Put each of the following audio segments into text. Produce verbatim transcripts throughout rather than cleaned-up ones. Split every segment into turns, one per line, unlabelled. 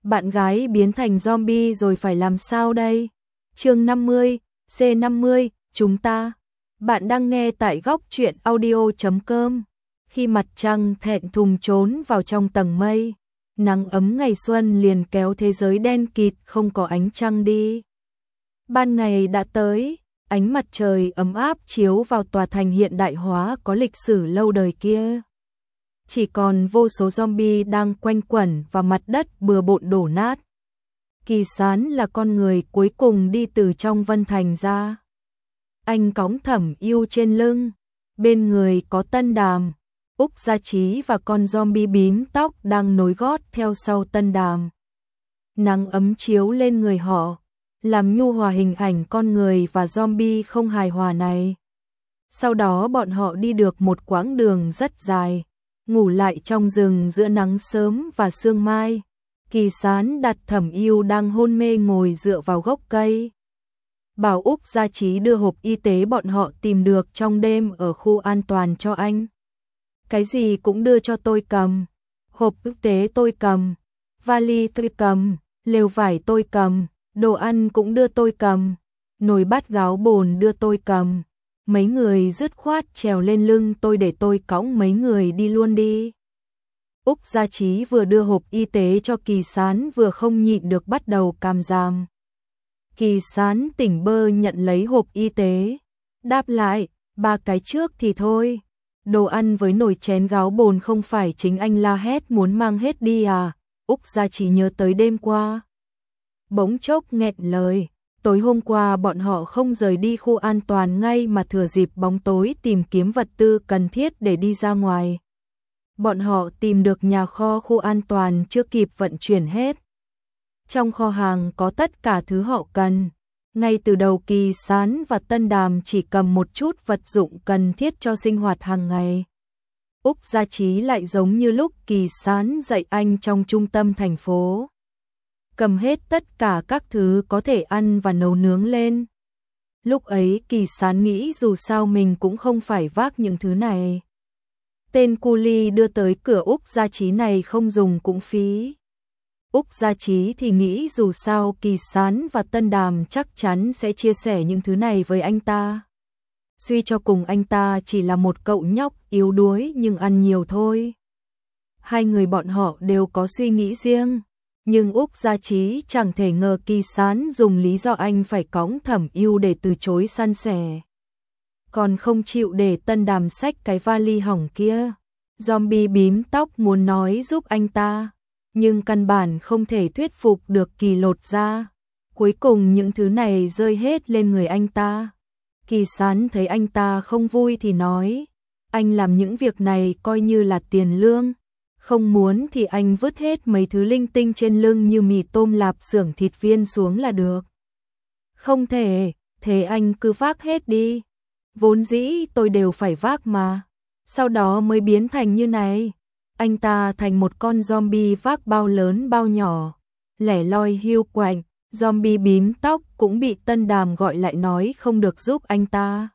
Bạn gái biến thành zombie rồi phải làm sao đây? Chương năm mươi, C năm mươi, chúng ta. Bạn đang nghe tại góc truyện audio chấm com. Khi mặt trăng thẹn thùng trốn vào trong tầng mây, nắng ấm ngày xuân liền kéo thế giới đen kịt không có ánh trăng đi. Ban ngày đã tới, ánh mặt trời ấm áp chiếu vào tòa thành hiện đại hóa có lịch sử lâu đời kia. Chỉ còn vô số zombie đang quanh quẩn và mặt đất bừa bộn đổ nát. Kỳ Sán là con người cuối cùng đi từ trong Vân Thành ra. Anh cõng Thẩm Yêu trên lưng, bên người có Tân Đàm, Úc Gia Trí và con zombie bím tóc đang nối gót theo sau Tân Đàm. Nắng ấm chiếu lên người họ, làm nhu hòa hình ảnh con người và zombie không hài hòa này. Sau đó bọn họ đi được một quãng đường rất dài, ngủ lại trong rừng giữa nắng sớm và sương mai. Kỳ Sán đặt Thẩm Yêu đang hôn mê ngồi dựa vào gốc cây. Bảo Úc Gia Trí đưa hộp y tế bọn họ tìm được trong đêm ở khu an toàn cho anh. Cái gì cũng đưa cho tôi cầm. Hộp y tế tôi cầm, vali tôi cầm, lều vải tôi cầm, đồ ăn cũng đưa tôi cầm, nồi bát gáo bồn đưa tôi cầm. Mấy người dứt khoát trèo lên lưng tôi để tôi cõng mấy người đi luôn đi. Úc Gia Trí vừa đưa hộp y tế cho Kỳ Sán vừa không nhịn được bắt đầu càm ràm. Kỳ Sán tỉnh bơ nhận lấy hộp y tế, đáp lại, ba cái trước thì thôi. Đồ ăn với nồi chén gáo bồn không phải chính anh la hét muốn mang hết đi à? Úc Gia Trí nhớ tới đêm qua. Bỗng chốc nghẹn lời. Tối hôm qua bọn họ không rời đi khu an toàn ngay mà thừa dịp bóng tối tìm kiếm vật tư cần thiết để đi ra ngoài. Bọn họ tìm được nhà kho khu an toàn chưa kịp vận chuyển hết. Trong kho hàng có tất cả thứ họ cần. Ngay từ đầu Kỳ Sán và Tân Đàm chỉ cầm một chút vật dụng cần thiết cho sinh hoạt hàng ngày. Úc Gia Trí lại giống như lúc Kỳ Sán dạy anh trong trung tâm thành phố. Cầm hết tất cả các thứ có thể ăn và nấu nướng lên. Lúc ấy Kỳ Sán nghĩ dù sao mình cũng không phải vác những thứ này. Tên cu li đưa tới cửa Úc Gia Trí này không dùng cũng phí. Úc Gia Trí thì nghĩ dù sao Kỳ Sán và Tân Đàm chắc chắn sẽ chia sẻ những thứ này với anh ta. Suy cho cùng anh ta chỉ là một cậu nhóc yếu đuối nhưng ăn nhiều thôi. Hai người bọn họ đều có suy nghĩ riêng. Nhưng Úc Gia Trí chẳng thể ngờ Kỳ Sán dùng lý do anh phải cõng Thẩm Yêu để từ chối san sẻ. Còn không chịu để Tân Đàm xách cái vali hỏng kia. Zombie bím tóc muốn nói giúp anh ta, nhưng căn bản không thể thuyết phục được Kỳ lột ra. Cuối cùng những thứ này rơi hết lên người anh ta. Kỳ Sán thấy anh ta không vui thì nói, anh làm những việc này coi như là tiền lương. Không muốn thì anh vứt hết mấy thứ linh tinh trên lưng như mì tôm lạp xưởng thịt viên xuống là được. Không thể, thế anh cứ vác hết đi. Vốn dĩ tôi đều phải vác mà. Sau đó mới biến thành như này. Anh ta thành một con zombie vác bao lớn bao nhỏ. Lẻ loi hiu quạnh, zombie bím tóc cũng bị Tân Đàm gọi lại nói không được giúp anh ta.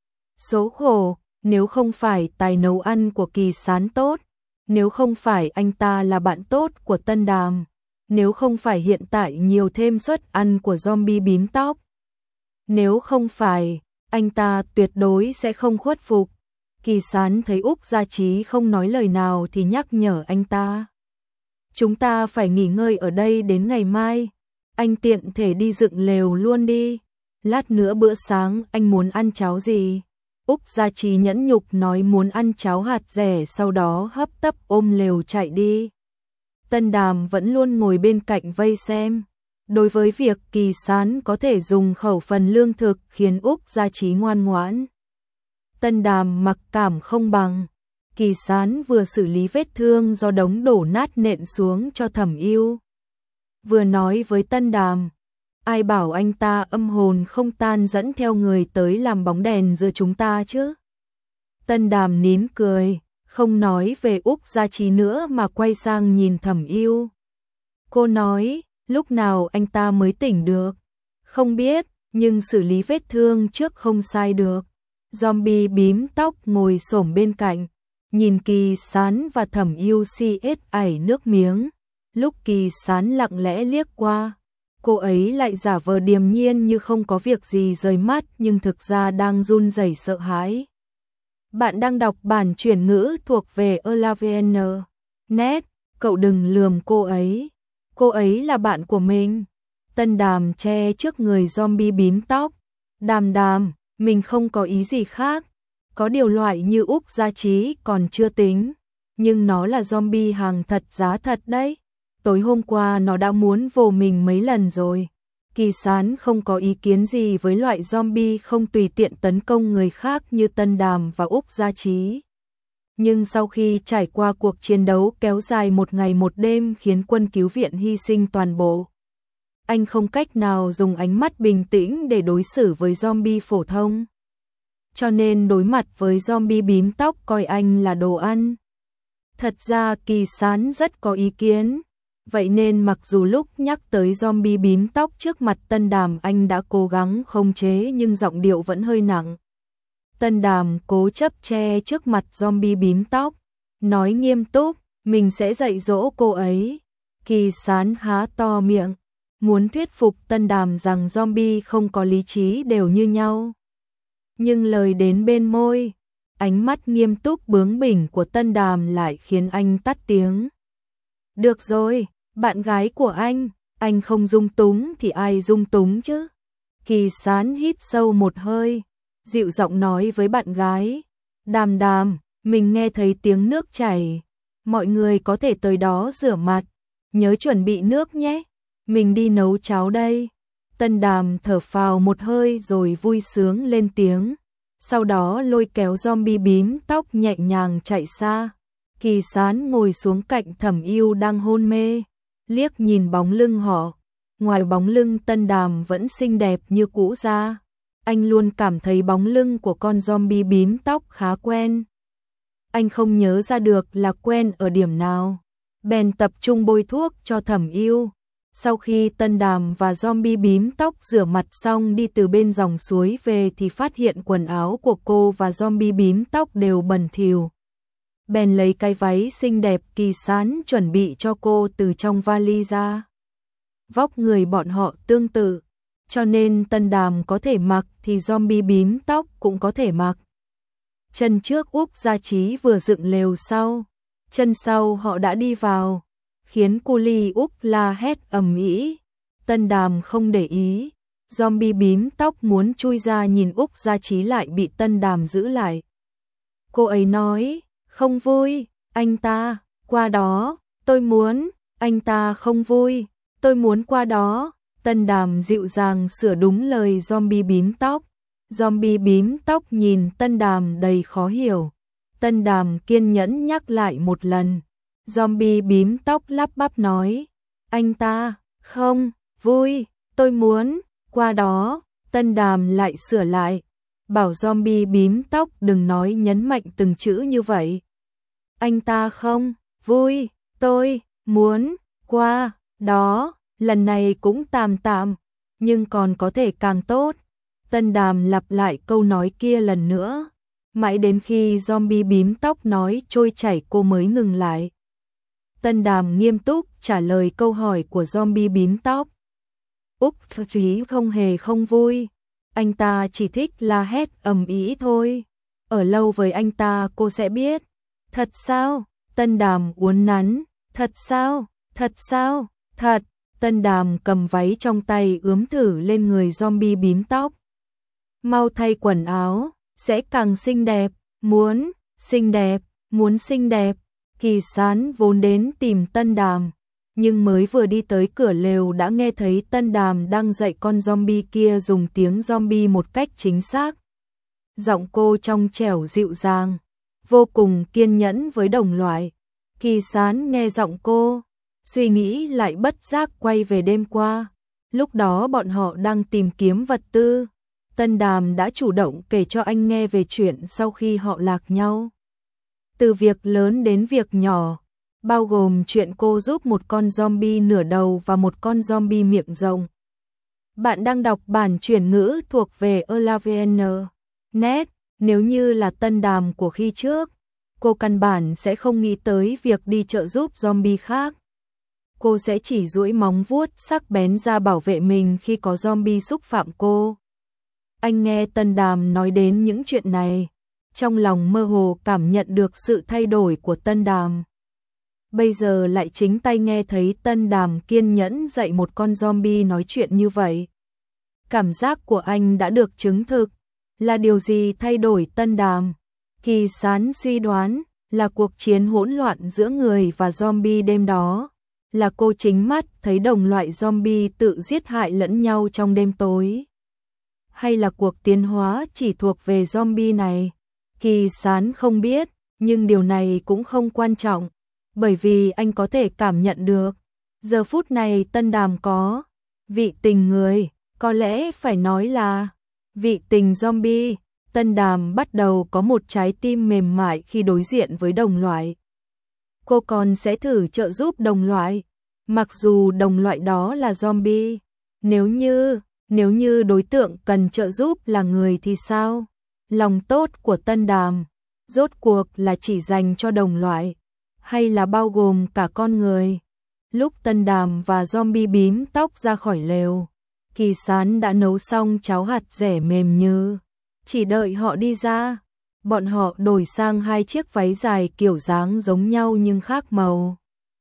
Số khổ, nếu không phải tài nấu ăn của Kỳ Sán tốt. Nếu không phải anh ta là bạn tốt của Tân Đàm, nếu không phải hiện tại nhiều thêm suất ăn của zombie bím tóc, nếu không phải, anh ta tuyệt đối sẽ không khuất phục. Kỳ Sán thấy Úc Gia Trí không nói lời nào thì nhắc nhở anh ta. Chúng ta phải nghỉ ngơi ở đây đến ngày mai, anh tiện thể đi dựng lều luôn đi. Lát nữa bữa sáng anh muốn ăn cháo gì? Úc Gia Trí nhẫn nhục nói muốn ăn cháo hạt dẻ, sau đó hấp tấp ôm lều chạy đi. Tân Đàm vẫn luôn ngồi bên cạnh vây xem. Đối với việc Kỳ Sán có thể dùng khẩu phần lương thực khiến Úc Gia Trí ngoan ngoãn, Tân Đàm mặc cảm không bằng. Kỳ Sán vừa xử lý vết thương do đống đổ nát nện xuống cho Thẩm Yêu, vừa nói với Tân Đàm, ai bảo anh ta âm hồn không tan dẫn theo người tới làm bóng đèn giữa chúng ta chứ? Tân Đàm nín cười, không nói về Úc Gia Trí nữa mà quay sang nhìn Thẩm Yêu. Cô nói, lúc nào anh ta mới tỉnh được? Không biết, nhưng xử lý vết thương trước không sai được. Zombie bím tóc ngồi xổm bên cạnh, nhìn Kỳ Sán và Thẩm Yêu si ết ảy nước miếng. Lúc Kỳ Sán lặng lẽ liếc qua, cô ấy lại giả vờ điềm nhiên như không có việc gì rời mắt nhưng thực ra đang run rẩy sợ hãi. Bạn đang đọc bản chuyển ngữ thuộc về Elavn. Net, cậu đừng lườm cô ấy. Cô ấy là bạn của mình. Tân Đàm che trước người zombie bím tóc. Đàm đàm, mình không có ý gì khác. Có điều loại như Úc Gia Trí còn chưa tính. Nhưng nó là zombie hàng thật giá thật đấy. Tối hôm qua nó đã muốn vồ mình mấy lần rồi. Kỳ Sán không có ý kiến gì với loại zombie không tùy tiện tấn công người khác như Tân Đàm và Úc Gia Trí. Nhưng sau khi trải qua cuộc chiến đấu kéo dài một ngày một đêm khiến quân cứu viện hy sinh toàn bộ, anh không cách nào dùng ánh mắt bình tĩnh để đối xử với zombie phổ thông. Cho nên đối mặt với zombie bím tóc coi anh là đồ ăn. Thật ra Kỳ Sán rất có ý kiến. Vậy nên mặc dù lúc nhắc tới zombie bím tóc trước mặt Tân Đàm anh đã cố gắng khống chế nhưng giọng điệu vẫn hơi nặng. Tân Đàm cố chấp che trước mặt zombie bím tóc, nói nghiêm túc, mình sẽ dạy dỗ cô ấy. Kỳ Sán há to miệng, muốn thuyết phục Tân Đàm rằng zombie không có lý trí đều như nhau. Nhưng lời đến bên môi, ánh mắt nghiêm túc bướng bỉnh của Tân Đàm lại khiến anh tắt tiếng. Được rồi, bạn gái của anh, anh không dung túng thì ai dung túng chứ? Kỳ Sán hít sâu một hơi, dịu giọng nói với bạn gái. Đàm đàm, mình nghe thấy tiếng nước chảy. Mọi người có thể tới đó rửa mặt. Nhớ chuẩn bị nước nhé. Mình đi nấu cháo đây. Tân Đàm thở phào một hơi rồi vui sướng lên tiếng. Sau đó lôi kéo zombie bím tóc nhẹ nhàng chạy xa. Kỳ Sán ngồi xuống cạnh Thẩm Yêu đang hôn mê, liếc nhìn bóng lưng họ. Ngoài bóng lưng Tân Đàm vẫn xinh đẹp như cũ ra, anh luôn cảm thấy bóng lưng của con zombie bím tóc khá quen. Anh không nhớ ra được là quen ở điểm nào, bèn tập trung bôi thuốc cho Thẩm Yêu. Sau khi Tân Đàm và zombie bím tóc rửa mặt xong đi từ bên dòng suối về thì phát hiện quần áo của cô và zombie bím tóc đều bẩn thỉu. Bèn lấy cái váy xinh đẹp Kỳ Sán chuẩn bị cho cô từ trong vali ra. Vóc người bọn họ tương tự, cho nên Tân Đàm có thể mặc thì zombie bím tóc cũng có thể mặc. Chân trước Úc Gia Trí vừa dựng lều sau, chân sau họ đã đi vào, khiến cu li Úc la hét ầm ĩ. Tân Đàm không để ý, zombie bím tóc muốn chui ra nhìn Úc Gia Trí lại bị Tân Đàm giữ lại. Cô ấy nói, không vui, anh ta, qua đó, tôi muốn, anh ta không vui, tôi muốn qua đó. Tân Đàm dịu dàng sửa đúng lời zombie bím tóc. Zombie bím tóc nhìn Tân Đàm đầy khó hiểu. Tân Đàm kiên nhẫn nhắc lại một lần. Zombie bím tóc lắp bắp nói, anh ta, không, vui, tôi muốn, qua đó. Tân Đàm lại sửa lại, bảo zombie bím tóc đừng nói nhấn mạnh từng chữ như vậy. Anh ta không, vui, tôi, muốn, qua, đó, lần này cũng tạm tạm, nhưng còn có thể càng tốt. Tân Đàm lặp lại câu nói kia lần nữa, mãi đến khi zombie bím tóc nói trôi chảy cô mới ngừng lại. Tân Đàm nghiêm túc trả lời câu hỏi của zombie bím tóc. Úc Trí không hề không vui, anh ta chỉ thích la hét ầm ĩ thôi. Ở lâu với anh ta cô sẽ biết. Thật sao? Tân Đàm uốn nắn. Thật sao? Thật sao? Thật. Tân Đàm cầm váy trong tay ướm thử lên người zombie bím tóc. Mau thay quần áo, sẽ càng xinh đẹp. Muốn, xinh đẹp, muốn xinh đẹp. Kỳ Sán vốn đến tìm Tân Đàm, nhưng mới vừa đi tới cửa lều đã nghe thấy Tân Đàm đang dạy con zombie kia dùng tiếng zombie một cách chính xác. Giọng cô trong trẻo dịu dàng, vô cùng kiên nhẫn với đồng loại. Kỳ Sán nghe giọng cô, suy nghĩ lại bất giác quay về đêm qua. Lúc đó bọn họ đang tìm kiếm vật tư. Tân Đàm đã chủ động kể cho anh nghe về chuyện sau khi họ lạc nhau. Từ việc lớn đến việc nhỏ, bao gồm chuyện cô giúp một con zombie nửa đầu và một con zombie miệng rộng. Bạn đang đọc bản chuyển ngữ thuộc về Elavn. Net, nếu như là Tân Đàm của khi trước, cô căn bản sẽ không nghĩ tới việc đi trợ giúp zombie khác. cô sẽ chỉ duỗi móng vuốt sắc bén ra bảo vệ mình khi có zombie xúc phạm cô. Anh nghe Tân Đàm nói đến những chuyện này, trong lòng mơ hồ cảm nhận được sự thay đổi của Tân Đàm. Bây giờ lại chính tay nghe thấy Tân Đàm kiên nhẫn dạy một con zombie nói chuyện như vậy. Cảm giác của anh đã được chứng thực. Là điều gì thay đổi Tân Đàm? Kỳ Sán suy đoán là cuộc chiến hỗn loạn giữa người và zombie đêm đó. Là cô chính mắt thấy đồng loại zombie tự giết hại lẫn nhau trong đêm tối. Hay là cuộc tiến hóa chỉ thuộc về zombie này? Kỳ Sán không biết, nhưng điều này cũng không quan trọng, bởi vì anh có thể cảm nhận được. Giờ phút này Tân Đàm có vị tình người, có lẽ phải nói là vị tình zombie. Tân Đàm bắt đầu có một trái tim mềm mại khi đối diện với đồng loại. Cô còn sẽ thử trợ giúp đồng loại, mặc dù đồng loại đó là zombie. Nếu như, nếu như đối tượng cần trợ giúp là người thì sao? Lòng tốt của Tân Đàm, rốt cuộc là chỉ dành cho đồng loại, hay là bao gồm cả con người? Lúc Tân Đàm và zombie bím tóc ra khỏi lều, Kỳ Sán đã nấu xong cháo hạt dẻ mềm như, chỉ đợi họ đi ra. Bọn họ đổi sang hai chiếc váy dài kiểu dáng giống nhau nhưng khác màu.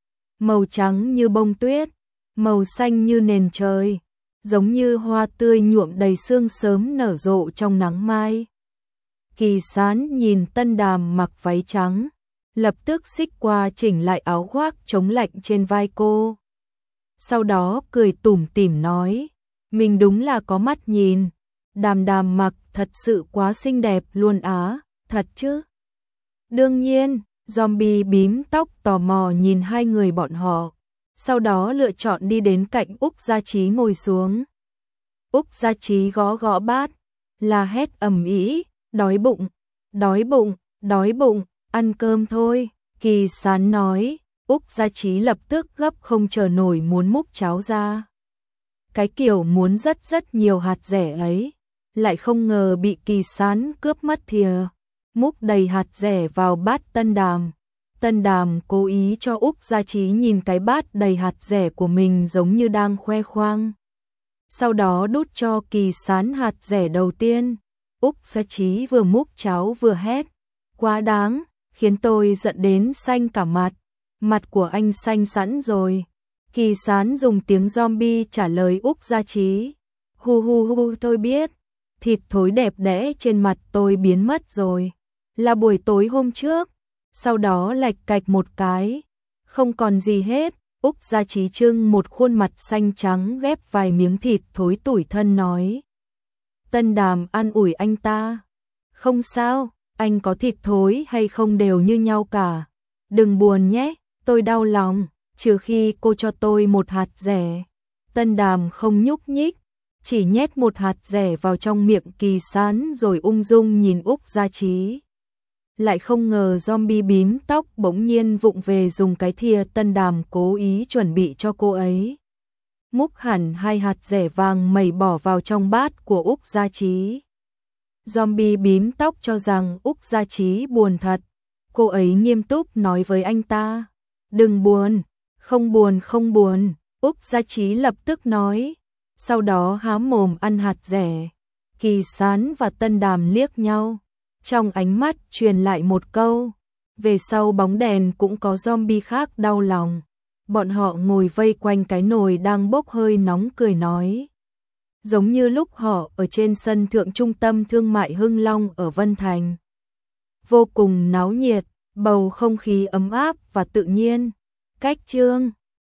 Màu trắng như bông tuyết, màu xanh như nền trời, giống như hoa tươi nhuộm đầy sương sớm nở rộ trong nắng mai. Kỳ Sán nhìn Tân Đàm mặc váy trắng, lập tức xích qua chỉnh lại áo khoác chống lạnh trên vai cô. Sau đó cười tủm tỉm nói, mình đúng là có mắt nhìn, Đàm Đàm mặc thật sự quá xinh đẹp luôn á, thật chứ? Đương nhiên, zombie bím tóc tò mò nhìn hai người bọn họ, sau đó lựa chọn đi đến cạnh Úc Gia Trí ngồi xuống. Úc Gia Trí gõ gõ bát, la hét ầm ĩ, đói bụng, đói bụng, đói bụng, ăn cơm thôi. Kỳ Sán nói, Úc Gia Trí lập tức gấp không chờ nổi muốn múc cháo ra. Cái kiểu muốn rất rất nhiều hạt dẻ ấy, lại không ngờ bị Kỳ Sán cướp mất thìa, múc đầy hạt dẻ vào bát Tân Đàm. Tân Đàm cố ý cho Úc Gia Trí nhìn cái bát đầy hạt dẻ của mình giống như đang khoe khoang. Sau đó đút cho Kỳ Sán hạt dẻ đầu tiên. Úc Gia Trí vừa múc cháo vừa hét, quá đáng, khiến tôi giận đến xanh cả mặt. Mặt của anh xanh sẵn rồi. Kỳ Sán dùng tiếng zombie trả lời Úc Gia Trí, hu hu hu, tôi biết, thịt thối đẹp đẽ trên mặt tôi biến mất rồi, là buổi tối hôm trước. Sau đó lạch cạch một cái, không còn gì hết. Úc Gia Trí trưng một khuôn mặt xanh trắng ghép vài miếng thịt thối tủi thân nói. Tân Đàm an ủi anh ta, không sao, anh có thịt thối hay không đều như nhau cả. Đừng buồn nhé, tôi đau lòng, trừ khi cô cho tôi một hạt dẻ. Tân Đàm không nhúc nhích, chỉ nhét một hạt dẻ vào trong miệng Kỳ Sán rồi ung dung nhìn Úc Gia Trí. Lại không ngờ zombie bím tóc bỗng nhiên vụng về dùng cái thìa Tân Đàm cố ý chuẩn bị cho cô ấy. Múc hẳn hai hạt dẻ vàng mẩy bỏ vào trong bát của Úc Gia Trí. Zombie bím tóc cho rằng Úc Gia Trí buồn thật. Cô ấy nghiêm túc nói với anh ta, đừng buồn, không buồn không buồn. Úc Gia Trí lập tức nói, sau đó há mồm ăn hạt dẻ. Kỳ Sán và Tân Đàm liếc nhau, trong ánh mắt truyền lại một câu. Về sau bóng đèn cũng có zombie khác đau lòng. Bọn họ ngồi vây quanh cái nồi đang bốc hơi nóng cười nói. Giống như lúc họ ở trên sân thượng trung tâm thương mại Hưng Long ở Vân Thành. Vô cùng náo nhiệt, bầu không khí ấm áp và tự nhiên. Cách chương